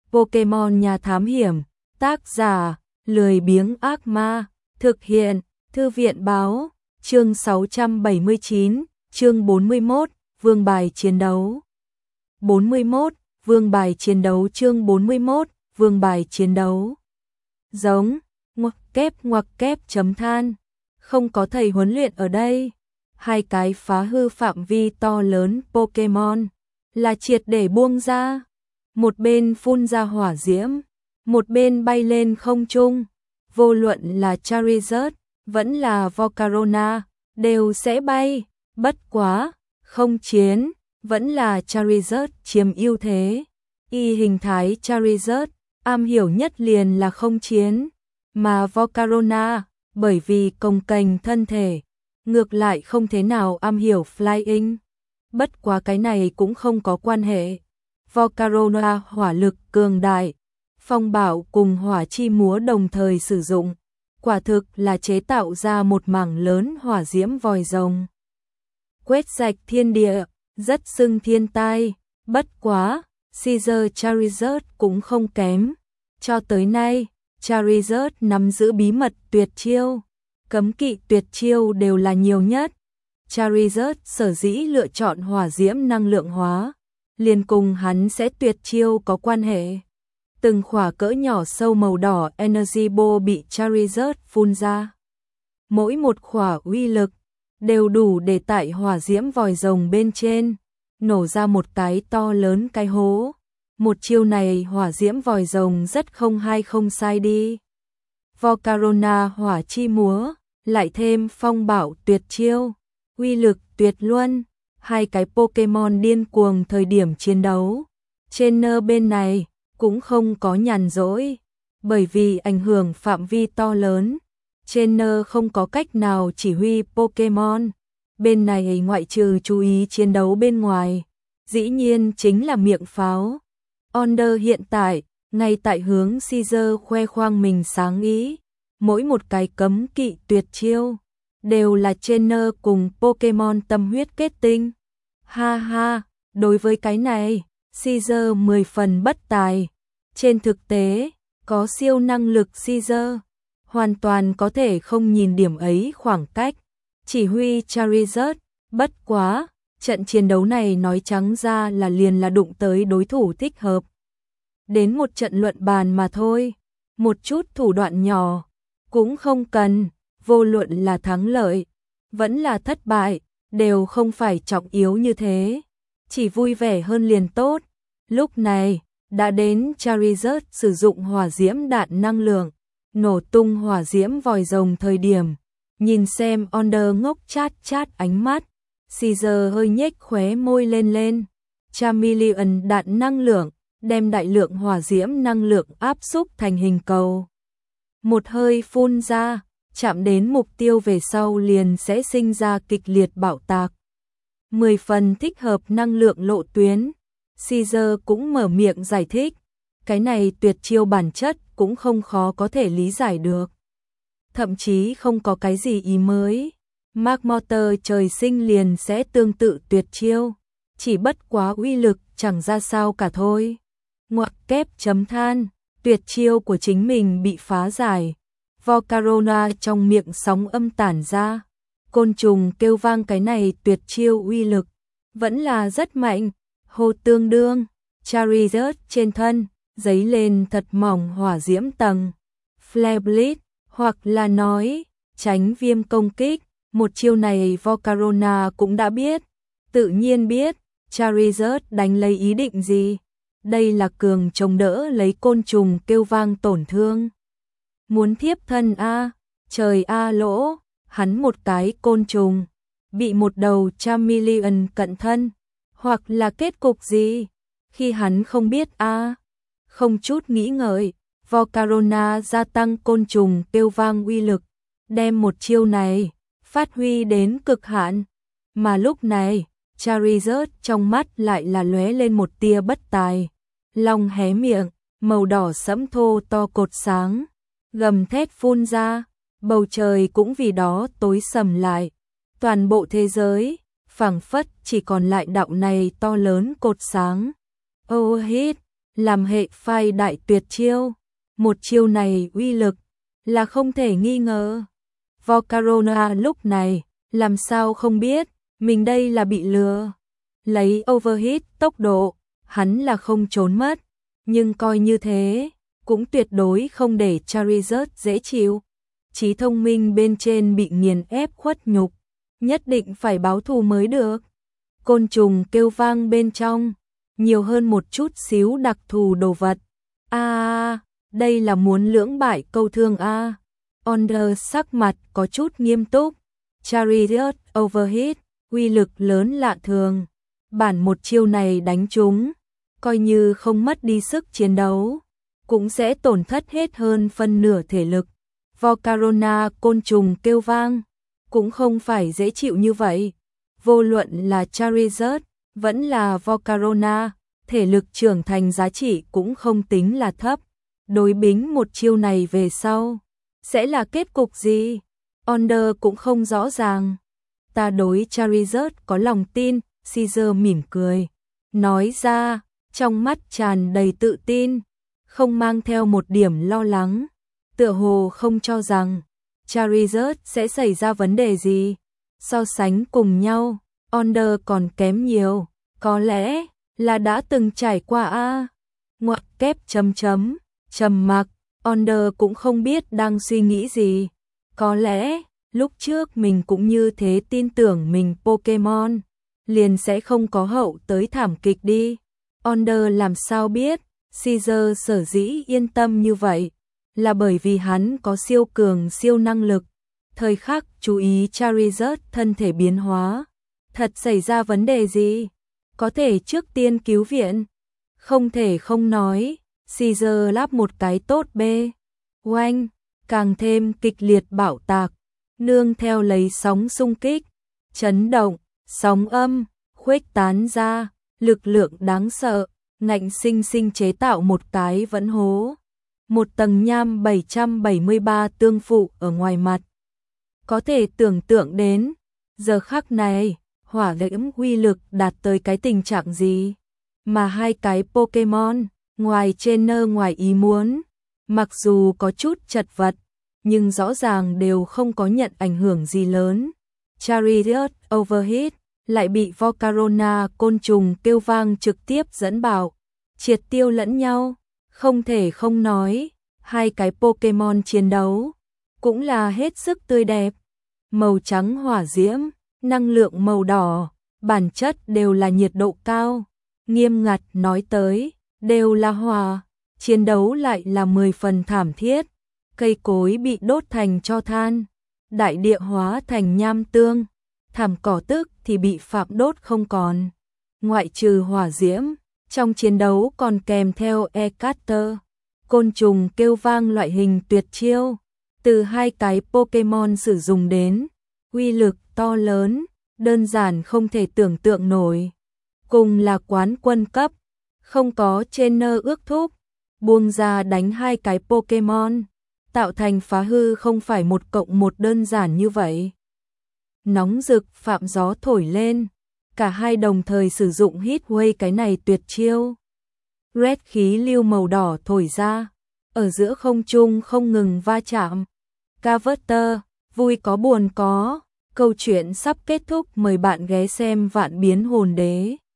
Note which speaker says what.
Speaker 1: Pokemon nhà thám hiểm, tác giả, lười biếng ác ma, thực hiện, thư viện báo, chương 679, chương 41, vương bài chiến đấu. 41, vương bài chiến đấu chương 41, vương bài chiến đấu. Giống, ngoặc kép chấm than, không có thầy huấn luyện ở đây. Hai cái phá hư phạm vi to lớn Pokemon là triệt để buông ra. Một bên phun ra hỏa diễm, một bên bay lên không trung. Vô luận là Charizard, vẫn là Volcarona, đều sẽ bay. Bất quá, không chiến, vẫn là Charizard chiếm ưu thế. Y hình thái Charizard, am hiểu nhất liền là không chiến. Mà Volcarona, bởi vì cồng kềnh thân thể, ngược lại không thế nào am hiểu flying. Bất quá cái này cũng không có quan hệ. Volcarona hỏa lực cường đại, phong bạo cùng hỏa chi múa đồng thời sử dụng, quả thực là chế tạo ra một mảng lớn hỏa diễm vòi rồng. Quét sạch thiên địa, rất xưng thiên tai, bất quá, Caesar Charizard cũng không kém. Cho tới nay, Charizard nắm giữ bí mật tuyệt chiêu, cấm kỵ tuyệt chiêu đều là nhiều nhất. Charizard sở dĩ lựa chọn hỏa diễm năng lượng hóa, liền cùng hắn sẽ tuyệt chiêu có quan hệ. Từng khỏa cỡ nhỏ sâu màu đỏ Energy Ball bị Charizard phun ra. Mỗi một khỏa uy lực đều đủ để tại hỏa diễm vòi rồng bên trên nổ ra một cái to lớn cái hố. Một chiêu này hỏa diễm vòi rồng rất không hay không sai đi. Volcarona hỏa chi múa, lại thêm phong bạo tuyệt chiêu, uy lực tuyệt luân. Hai cái Pokemon điên cuồng thời điểm chiến đấu. Trainer bên này cũng không có nhàn rỗi, bởi vì ảnh hưởng phạm vi to lớn. Trainer không có cách nào chỉ huy Pokemon. Bên này ngoại trừ chú ý chiến đấu bên ngoài, dĩ nhiên chính là miệng pháo. Onder hiện tại, ngay tại hướng Caesar khoe khoang mình sáng ý. Mỗi một cái cấm kỵ tuyệt chiêu đều là trainer cùng Pokemon tâm huyết kết tinh. Ha ha, đối với cái này, Caesar 10 phần bất tài. Trên thực tế, có siêu năng lực Caesar, hoàn toàn có thể không nhìn điểm ấy khoảng cách, chỉ huy Charizard. Bất quá, trận chiến đấu này nói trắng ra là liền là đụng tới đối thủ thích hợp. Đến một trận luận bàn mà thôi, một chút thủ đoạn nhỏ, cũng không cần, vô luận là thắng lợi, vẫn là thất bại, đều không phải trọng yếu như thế, chỉ vui vẻ hơn liền tốt. Lúc này, đã đến Charizard sử dụng hỏa diễm đạn năng lượng, nổ tung hỏa diễm vòi rồng thời điểm, nhìn xem Onder ngốc chát ánh mắt, Caesar hơi nhếch khóe môi lên. Chameleon đạn năng lượng, đem đại lượng hỏa diễm năng lượng áp xúc thành hình cầu. Một hơi phun ra, chạm đến mục tiêu về sau liền sẽ sinh ra kịch liệt bạo tạc. 10 phần thích hợp năng lượng lộ tuyến. Caesar cũng mở miệng giải thích, cái này tuyệt chiêu bản chất cũng không khó có thể lý giải được. Thậm chí không có cái gì ý mới. Magmortar trời sinh liền sẽ tương tự tuyệt chiêu, chỉ bất quá uy lực chẳng ra sao cả thôi. Ngoặc kép chấm than, tuyệt chiêu của chính mình bị phá giải. Volcarona trong miệng sóng âm tản ra, côn trùng kêu vang, cái này tuyệt chiêu uy lực vẫn là rất mạnh. Hồ tương đương, Charizard trên thân giấy lên thật mỏng hỏa diễm tầng, Flare Blitz, hoặc là nói tránh viêm công kích. Một chiêu này Volcarona cũng đã biết, tự nhiên biết Charizard đánh lấy ý định gì. Đây là cường chống đỡ lấy côn trùng kêu vang tổn thương. Muốn thiếp thân a, trời a lỗ, hắn một cái côn trùng, bị một đầu Chameleon cận thân, hoặc là kết cục gì, khi hắn không biết a. Không chút nghĩ ngợi, Volcarona gia tăng côn trùng kêu vang uy lực, đem một chiêu này phát huy đến cực hạn. Mà lúc này, Charizard trong mắt lại là lóe lên một tia bất tài. Long hé miệng, màu đỏ sẫm thô to cột sáng, gầm thét phun ra, bầu trời cũng vì đó tối sầm lại. Toàn bộ thế giới, phảng phất chỉ còn lại đạo này to lớn cột sáng. Oh hít, làm hệ phai đại tuyệt chiêu. Một chiêu này uy lực là không thể nghi ngờ. Volcarona lúc này làm sao không biết mình đây là bị lừa. Lấy overhit tốc độ, hắn là không trốn mất, nhưng coi như thế, cũng tuyệt đối không để Charizard dễ chịu. Trí thông minh bên trên bị nghiền ép khuất nhục, nhất định phải báo thù mới được. Côn trùng kêu vang bên trong, nhiều hơn một chút xíu đặc thù đồ vật. Đây là muốn lưỡng bại câu thương a. Onder sắc mặt có chút nghiêm túc. Charizard overhit, uy lực lớn lạ thường. Bản một chiêu này đánh trúng, coi như không mất đi sức chiến đấu, cũng sẽ tổn thất hết hơn phân nửa thể lực. Volcarona côn trùng kêu vang, cũng không phải dễ chịu như vậy. Vô luận là Charizard, vẫn là Volcarona, thể lực trưởng thành giá trị cũng không tính là thấp. Đối bính một chiêu này về sau, sẽ là kết cục gì? Onder cũng không rõ ràng. Ta đối Charizard có lòng tin, Caesar mỉm cười, nói ra, trong mắt tràn đầy tự tin, không mang theo một điểm lo lắng, tựa hồ không cho rằng Charizard sẽ xảy ra vấn đề gì. So sánh cùng nhau, Onder còn kém nhiều, có lẽ là đã từng trải qua ngoặc kép trầm mặc, Onder cũng không biết đang suy nghĩ gì. Có lẽ lúc trước mình cũng như thế tin tưởng mình Pokemon, liền sẽ không có hậu tới thảm kịch đi. Onder làm sao biết, Caesar sở dĩ yên tâm như vậy, là bởi vì hắn có siêu cường siêu năng lực. Thời khắc chú ý Charizard thân thể biến hóa, thật xảy ra vấn đề gì, có thể trước tiên cứu viện. Không thể không nói, Caesar lắp một cái tốt bê. Oanh, càng thêm kịch liệt bạo tạc, nương theo lấy sóng xung kích, chấn động, sóng âm, khuếch tán ra, lực lượng đáng sợ, ngạnh sinh sinh chế tạo một cái vẫn hố. Một tầng nham 773 tương phụ ở ngoài mặt. Có thể tưởng tượng đến, giờ khắc này, hỏa diễm uy lực đạt tới cái tình trạng gì. Mà hai cái Pokemon, ngoài trainer ngoài ý muốn, mặc dù có chút chật vật, nhưng rõ ràng đều không có nhận ảnh hưởng gì lớn. Charizard overhit, lại bị Volcarona côn trùng kêu vang trực tiếp dẫn bảo, triệt tiêu lẫn nhau. Không thể không nói, hai cái Pokemon chiến đấu cũng là hết sức tươi đẹp. Màu trắng hỏa diễm, năng lượng màu đỏ, bản chất đều là nhiệt độ cao. Nghiêm ngặt nói tới, đều là hỏa, chiến đấu lại là 10 phần thảm thiết. Cây cối bị đốt thành tro than, đại địa hóa thành nham tương, thảm cỏ tức thì bị phạm đốt không còn. Ngoại trừ hỏa diễm, trong chiến đấu còn kèm theo E-Cutter, côn trùng kêu vang loại hình tuyệt chiêu, từ hai cái Pokemon sử dụng đến, uy lực to lớn, đơn giản không thể tưởng tượng nổi. Cùng là quán quân cấp, không có trainer ước thúc, buông ra đánh hai cái Pokemon, tạo thành phá hư không phải 1+1 đơn giản như vậy. Nóng rực phạm gió thổi lên, cả hai đồng thời sử dụng Heat Wave cái này tuyệt chiêu. Red khí lưu màu đỏ thổi ra, ở giữa không trung không ngừng va chạm. Carver, vui có buồn có, câu chuyện sắp kết thúc, mời bạn ghé xem Vạn Biến Hồn Đế.